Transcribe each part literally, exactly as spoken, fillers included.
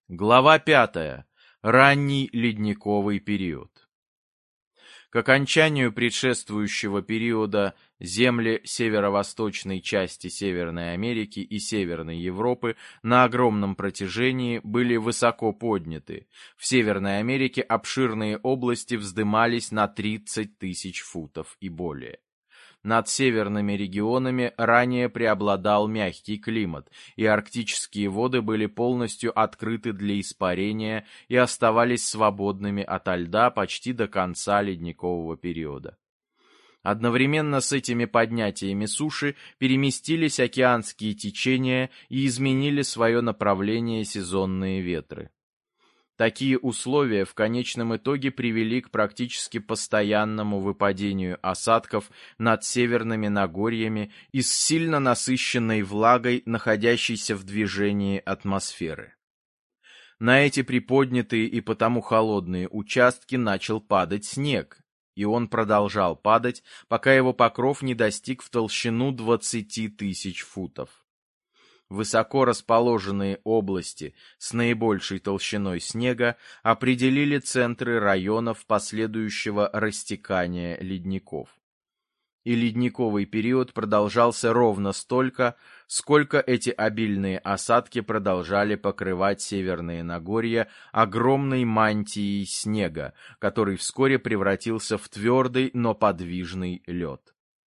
Глава пятая. Ранний ледниковый период. К окончанию предшествующего периода земли северо-восточной части Северной Америки и Северной Европы на огромном протяжении были высоко подняты. В Северной Америке обширные области вздымались на тридцать тысяч футов и более. Над северными регионами ранее преобладал мягкий климат, и арктические воды были полностью открыты для испарения и оставались свободными ото льда почти до конца ледникового периода. Одновременно с этими поднятиями суши переместились океанские течения и изменили свое направление сезонные ветры. Такие условия в конечном итоге привели к практически постоянному выпадению осадков над северными Нагорьями из сильно насыщенной влагой, находящейся в движении атмосферы. На эти приподнятые и потому холодные участки начал падать снег, и он продолжал падать, пока его покров не достиг в толщину двадцати тысяч футов. Высоко расположенные области с наибольшей толщиной снега определили центры районов последующего растекания ледников. И ледниковый период продолжался ровно столько, сколько эти обильные осадки продолжали покрывать северные Нагорья огромной мантией снега, который вскоре превратился в твердый, но подвижный лед.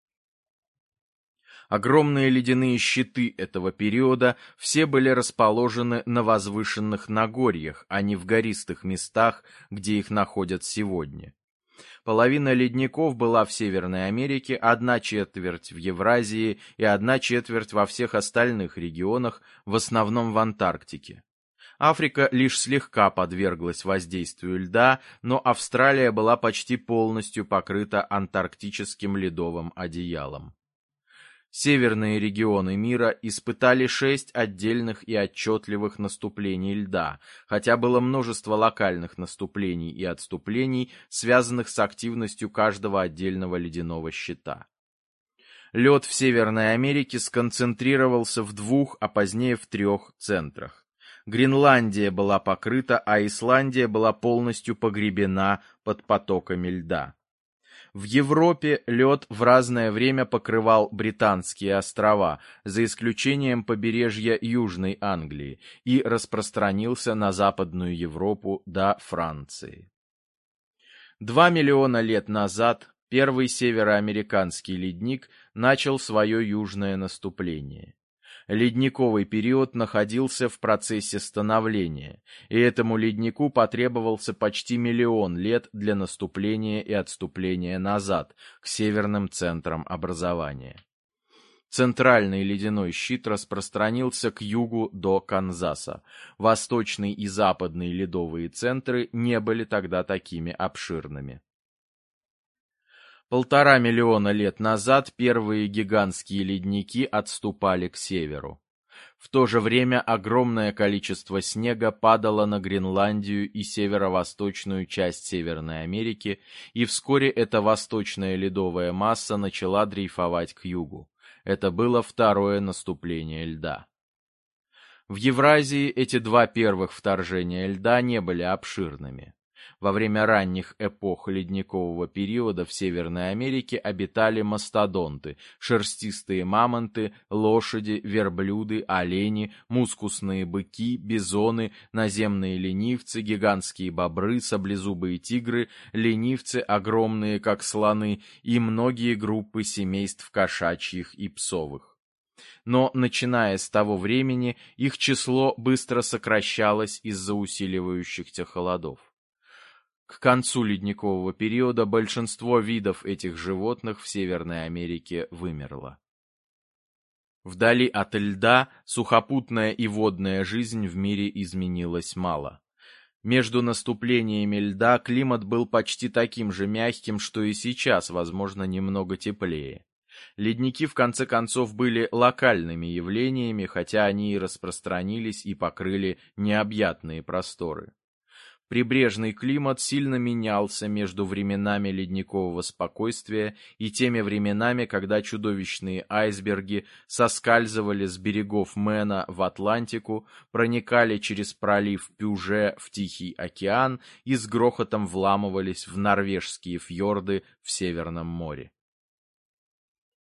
Огромные ледяные щиты этого периода все были расположены на возвышенных Нагорьях, а не в гористых местах, где их находят сегодня. Половина ледников была в Северной Америке, одна четверть в Евразии и одна четверть во всех остальных регионах, в основном в Антарктике. Африка лишь слегка подверглась воздействию льда, но Австралия была почти полностью покрыта антарктическим ледовым одеялом. Северные регионы мира испытали шесть отдельных и отчетливых наступлений льда, хотя было множество локальных наступлений и отступлений, связанных с активностью каждого отдельного ледяного щита. Лед в Северной Америке сконцентрировался в двух, а позднее в трех центрах. Гренландия была покрыта, а Исландия была полностью погребена под потоками льда. В Европе лед в разное время покрывал Британские острова, за исключением побережья Южной Англии, и распространился на Западную Европу до Франции. Два миллиона лет назад первый североамериканский ледник начал свое южное наступление. Ледниковый период находился в процессе становления, и этому леднику потребовался почти миллион лет для наступления и отступления назад, к северным центрам образования. Центральный ледяной щит распространился к югу до Канзаса. Восточный и западный ледовые центры не были тогда такими обширными. Полтора миллиона лет назад первые гигантские ледники отступали к северу. В то же время огромное количество снега падало на Гренландию и северо-восточную часть Северной Америки, и вскоре эта восточная ледовая масса начала дрейфовать к югу. Это было второе наступление льда. В Евразии эти два первых вторжения льда не были обширными. Во время ранних эпох ледникового периода в Северной Америке обитали мастодонты, шерстистые мамонты, лошади, верблюды, олени, мускусные быки, бизоны, наземные ленивцы, гигантские бобры, саблезубые тигры, ленивцы, огромные как слоны, и многие группы семейств кошачьих и псовых. Но, начиная с того времени, их число быстро сокращалось из-за усиливающихся холодов. К концу ледникового периода большинство видов этих животных в Северной Америке вымерло. Вдали от льда сухопутная и водная жизнь в мире изменилась мало. Между наступлениями льда климат был почти таким же мягким, что и сейчас, возможно, немного теплее. Ледники, в конце концов, были локальными явлениями, хотя они и распространились и покрыли необъятные просторы. Прибрежный климат сильно менялся между временами ледникового спокойствия и теми временами, когда чудовищные айсберги соскальзывали с берегов Мэна в Атлантику, проникали через пролив Пюже в Тихий океан и с грохотом вламывались в норвежские фьорды в Северном море.